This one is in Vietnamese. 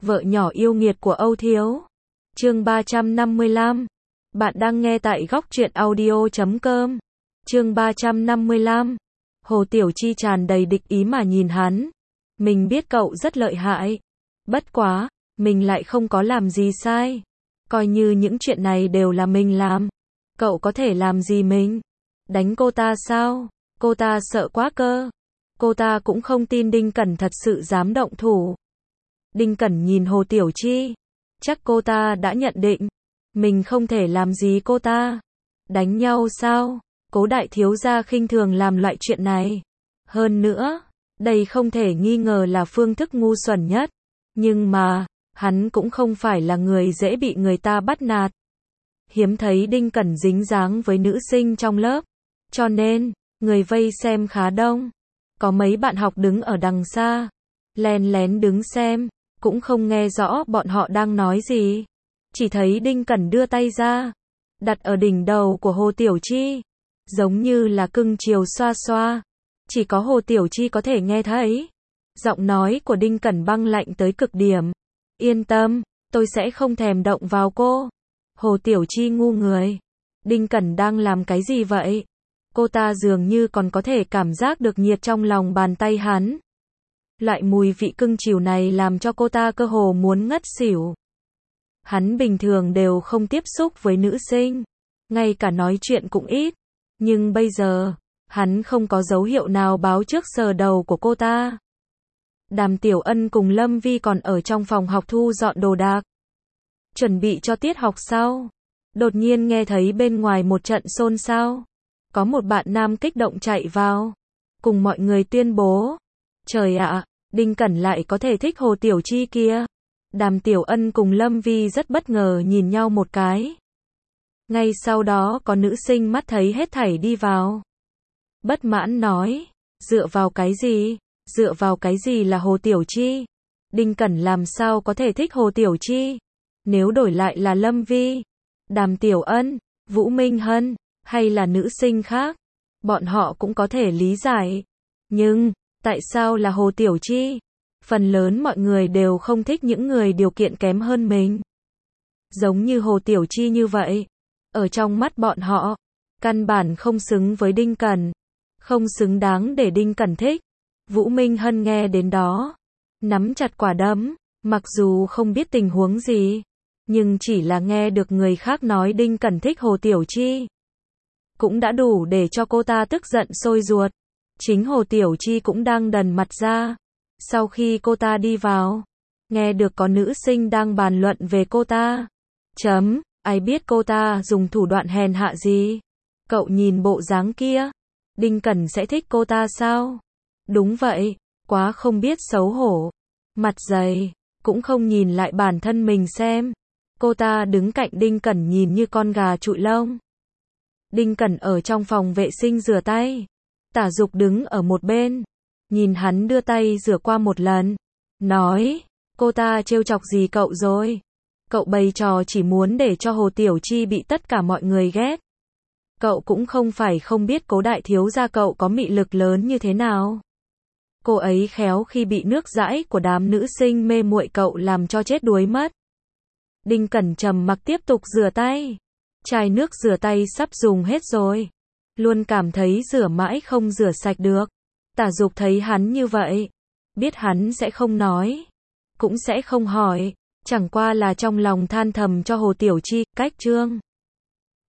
Vợ nhỏ yêu nghiệt của Âu Thiếu. Chương 355. Bạn đang nghe tại góc truyện audio.com. Chương 355. Hồ Tiểu Chi tràn đầy địch ý mà nhìn hắn. Mình biết cậu rất lợi hại. Bất quá, mình lại không có làm gì sai. Coi như những chuyện này đều là mình làm. Cậu có thể làm gì mình? Đánh cô ta sao? Cô ta sợ quá cơ. Cô ta cũng không tin Đinh Cẩn thật sự dám động thủ. Đinh Cẩn nhìn Hồ Tiểu Chi. Chắc cô ta đã nhận định. Mình không thể làm gì cô ta. Đánh nhau sao? Cố đại thiếu gia khinh thường làm loại chuyện này. Hơn nữa, đây không thể nghi ngờ là phương thức ngu xuẩn nhất. Nhưng mà, hắn cũng không phải là người dễ bị người ta bắt nạt. Hiếm thấy Đinh Cẩn dính dáng với nữ sinh trong lớp. Cho nên, người vây xem khá đông. Có mấy bạn học đứng ở đằng xa. Len lén đứng xem. Cũng không nghe rõ bọn họ đang nói gì. Chỉ thấy Đinh Cẩn đưa tay ra. Đặt ở đỉnh đầu của Hồ Tiểu Chi. Giống như là cưng chiều xoa xoa. Chỉ có Hồ Tiểu Chi có thể nghe thấy. Giọng nói của Đinh Cẩn băng lạnh tới cực điểm. Yên tâm, tôi sẽ không thèm động vào cô. Hồ Tiểu Chi ngu người. Đinh Cẩn đang làm cái gì vậy? Cô ta dường như còn có thể cảm giác được nhiệt trong lòng bàn tay hắn. Loại mùi vị cưng chiều này làm cho cô ta cơ hồ muốn ngất xỉu. Hắn bình thường đều không tiếp xúc với nữ sinh. Ngay cả nói chuyện cũng ít. Nhưng bây giờ, hắn không có dấu hiệu nào báo trước sờ đầu của cô ta. Đàm Tiểu Ân cùng Lâm Vi còn ở trong phòng học thu dọn đồ đạc. Chuẩn bị cho tiết học sau. Đột nhiên nghe thấy bên ngoài một trận xôn xao. Có một bạn nam kích động chạy vào. Cùng mọi người tuyên bố. Trời ạ, Đinh Cẩn lại có thể thích Hồ Tiểu Chi kia. Đàm Tiểu Ân cùng Lâm Vi rất bất ngờ nhìn nhau một cái. Ngay sau đó có nữ sinh mắt thấy hết thảy đi vào. Bất mãn nói. Dựa vào cái gì? Dựa vào cái gì là Hồ Tiểu Chi? Đinh Cẩn làm sao có thể thích Hồ Tiểu Chi? Nếu đổi lại là Lâm Vi, Đàm Tiểu Ân, Vũ Minh Hân, hay là nữ sinh khác, bọn họ cũng có thể lý giải. Nhưng, tại sao là Hồ Tiểu Chi? Phần lớn mọi người đều không thích những người điều kiện kém hơn mình. Giống như Hồ Tiểu Chi như vậy. Ở trong mắt bọn họ, căn bản không xứng với Đinh Cẩn. Không xứng đáng để Đinh Cẩn thích. Vũ Minh Hân nghe đến đó. Nắm chặt quả đấm. Mặc dù không biết tình huống gì. Nhưng chỉ là nghe được người khác nói Đinh Cẩn thích Hồ Tiểu Chi. Cũng đã đủ để cho cô ta tức giận sôi ruột. Chính Hồ Tiểu Chi cũng đang đần mặt ra. Sau khi cô ta đi vào, nghe được có nữ sinh đang bàn luận về cô ta. Ai biết cô ta dùng thủ đoạn hèn hạ gì? Cậu nhìn bộ dáng kia, Đinh Cẩn sẽ thích cô ta sao? Đúng vậy, quá không biết xấu hổ. Mặt dày, cũng không nhìn lại bản thân mình xem. Cô ta đứng cạnh Đinh Cẩn nhìn như con gà trụi lông. Đinh Cẩn ở trong phòng vệ sinh rửa tay. Tả Dục đứng ở một bên. Nhìn hắn đưa tay rửa qua một lần. Nói, cô ta trêu chọc gì cậu rồi? Cậu bày trò chỉ muốn để cho Hồ Tiểu Chi bị tất cả mọi người ghét. Cậu cũng không phải không biết Cố đại thiếu gia cậu có mị lực lớn như thế nào. Cô ấy khéo khi bị nước dãi của đám nữ sinh mê muội cậu làm cho chết đuối mất. Đinh Cẩn trầm mặc tiếp tục rửa tay. Chai nước rửa tay sắp dùng hết rồi. Luôn cảm thấy rửa mãi không rửa sạch được. Tả Dục thấy hắn như vậy. Biết hắn sẽ không nói. Cũng sẽ không hỏi. Chẳng qua là trong lòng than thầm cho Hồ Tiểu Chi. Cách chương